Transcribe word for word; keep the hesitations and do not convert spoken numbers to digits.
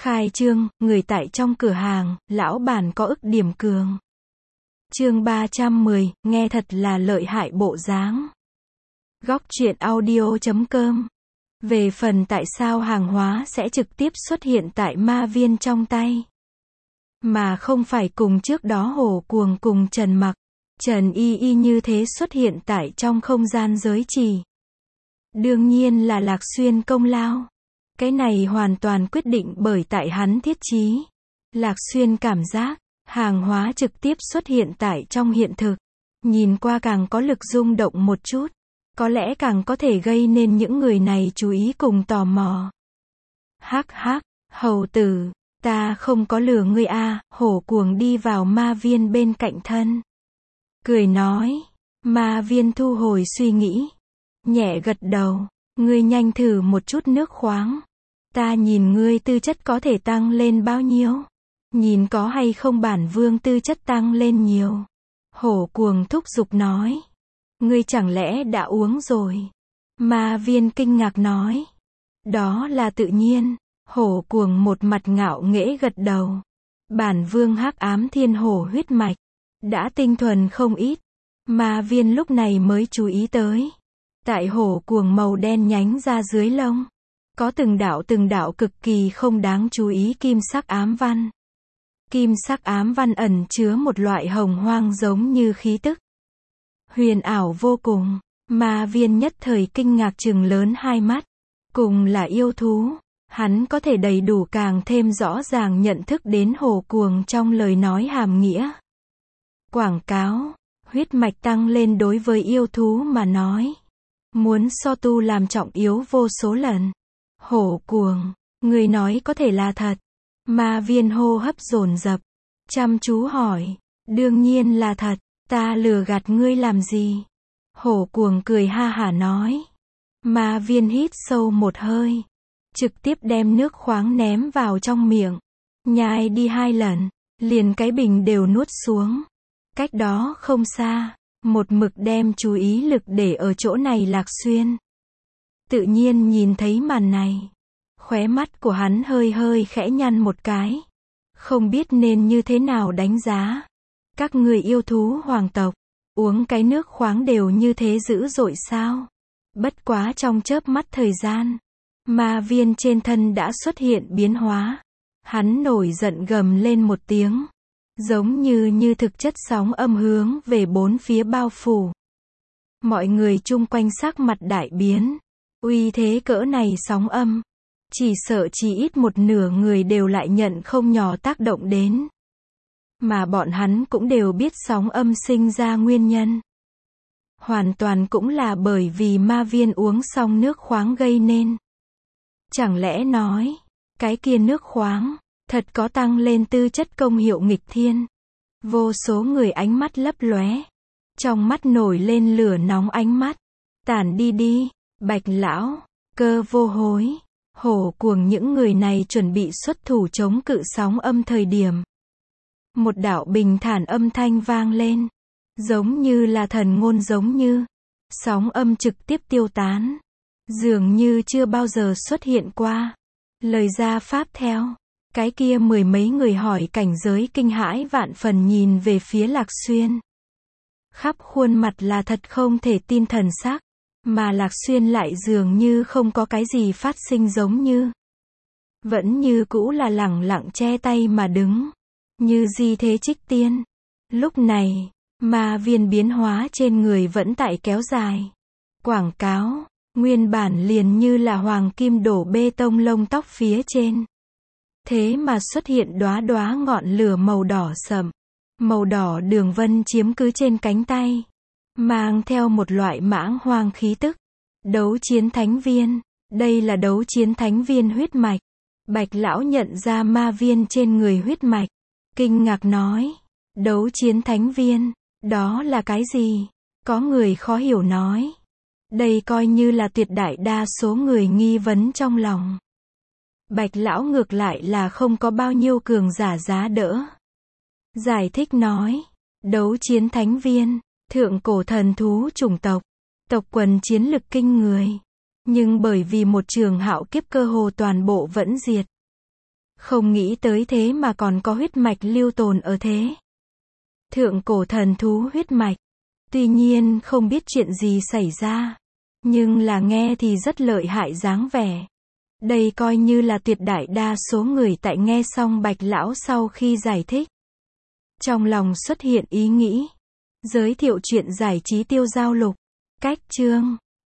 Khai trương, người tại trong cửa hàng, lão bản có ức điểm cường. Chương ba trăm mười, nghe thật là lợi hại bộ dáng. Góc truyện audio chấm com. Về phần tại sao hàng hóa sẽ trực tiếp xuất hiện tại ma viên trong tay, mà không phải cùng trước đó Hổ Cuồng cùng Trần Mặc, Trần Y Y như thế xuất hiện tại trong không gian giới trì. Đương nhiên là Lạc Xuyên công lao. Cái này hoàn toàn quyết định bởi tại hắn thiết chí. Lạc Xuyên cảm giác, hàng hóa trực tiếp xuất hiện tại trong hiện thực, nhìn qua càng có lực rung động một chút, có lẽ càng có thể gây nên những người này chú ý cùng tò mò. Hắc hắc, hầu tử, ta không có lừa ngươi a. Hổ Cuồng đi vào ma viên bên cạnh thân, cười nói. Ma viên thu hồi suy nghĩ, nhẹ gật đầu. Ngươi nhanh thử một chút nước khoáng, ta nhìn ngươi tư chất có thể tăng lên bao nhiêu, nhìn có hay không bản vương tư chất tăng lên nhiều. Hổ Cuồng thúc giục nói. Ngươi chẳng lẽ đã uống rồi? Ma viên kinh ngạc nói. Đó là tự nhiên. Hổ Cuồng một mặt ngạo nghễ gật đầu. Bản vương hắc ám thiên hổ huyết mạch đã tinh thuần không ít. Ma viên lúc này mới chú ý tới, tại Hổ Cuồng màu đen nhánh ra dưới lông, có từng đạo từng đạo cực kỳ không đáng chú ý kim sắc ám văn. Kim sắc ám văn ẩn chứa một loại hồng hoang giống như khí tức, huyền ảo vô cùng. Ma viên nhất thời kinh ngạc trừng lớn hai mắt. Cùng là yêu thú, hắn có thể đầy đủ càng thêm rõ ràng nhận thức đến Hổ Cuồng trong lời nói hàm nghĩa. Quảng cáo, huyết mạch tăng lên đối với yêu thú mà nói, muốn so tu làm trọng yếu vô số lần. Hổ Cuồng, người nói có thể là thật? Ma viên hô hấp dồn dập, chăm chú hỏi. Đương nhiên là thật, ta lừa gạt ngươi làm gì? Hổ Cuồng cười ha hả nói. Ma viên hít sâu một hơi, trực tiếp đem nước khoáng ném vào trong miệng, nhai đi hai lần, liền cái bình đều nuốt xuống. Cách đó không xa, một mực đem chú ý lực để ở chỗ này Lạc Xuyên tự nhiên nhìn thấy màn này, khóe mắt của hắn hơi hơi khẽ nhăn một cái, không biết nên như thế nào đánh giá. Các người yêu thú hoàng tộc, uống cái nước khoáng đều như thế dữ dội sao? Bất quá trong chớp mắt thời gian, ma viên trên thân đã xuất hiện biến hóa. Hắn nổi giận gầm lên một tiếng, giống như như thực chất sóng âm hướng về bốn phía bao phủ. Mọi người chung quanh sắc mặt đại biến. Uy thế cỡ này sóng âm, chỉ sợ chỉ ít một nửa người đều lại nhận không nhỏ tác động đến. Mà bọn hắn cũng đều biết sóng âm sinh ra nguyên nhân, hoàn toàn cũng là bởi vì ma viên uống xong nước khoáng gây nên. Chẳng lẽ nói, cái kia nước khoáng thật có tăng lên tư chất công hiệu nghịch thiên? Vô số người ánh mắt lấp lóe, trong mắt nổi lên lửa nóng. Ánh mắt tản đi đi. Bạch lão, Cơ Vô Hối, Hổ Cuồng những người này chuẩn bị xuất thủ chống cự sóng âm thời điểm, một đạo bình thản âm thanh vang lên, giống như là thần ngôn giống như. Sóng âm trực tiếp tiêu tán, dường như chưa bao giờ xuất hiện qua. Lời ra pháp theo, cái kia mười mấy người hỏi cảnh giới kinh hãi vạn phần nhìn về phía Lạc Xuyên. Khắp khuôn mặt là thật không thể tin thần sắc, mà Lạc Xuyên lại dường như không có cái gì phát sinh giống như. Vẫn như cũ là lẳng lặng che tay mà đứng, như di thế trích tiên. Lúc này, ma viên biến hóa trên người vẫn tại kéo dài. Quảng cáo, nguyên bản liền như là hoàng kim đổ bê tông lông tóc phía trên, thế mà xuất hiện đóa đóa ngọn lửa màu đỏ sậm, màu đỏ đường vân chiếm cứ trên cánh tay, mang theo một loại mãng hoang khí tức. Đấu chiến thánh viên, đây là đấu chiến thánh viên huyết mạch. Bạch lão nhận ra ma viên trên người huyết mạch, kinh ngạc nói. Đấu chiến thánh viên, đó là cái gì? Có người khó hiểu nói. Đây coi như là tuyệt đại đa số người nghi vấn trong lòng. Bạch lão ngược lại là không có bao nhiêu cường giả giá đỡ. Giải thích nói, đấu chiến thánh viên, thượng cổ thần thú chủng tộc, tộc quần chiến lực kinh người, nhưng bởi vì một trường hạo kiếp cơ hồ toàn bộ vẫn diệt. Không nghĩ tới thế mà còn có huyết mạch lưu tồn ở thế. Thượng cổ thần thú huyết mạch. Tuy nhiên không biết chuyện gì xảy ra. Nhưng là nghe thì rất lợi hại dáng vẻ. Đây coi như là tuyệt đại đa số người tại nghe xong Bạch Lão sau khi giải thích. Trong lòng xuất hiện ý nghĩ. Giới thiệu chuyện giải trí Tiêu Giao Lục. Cách chương.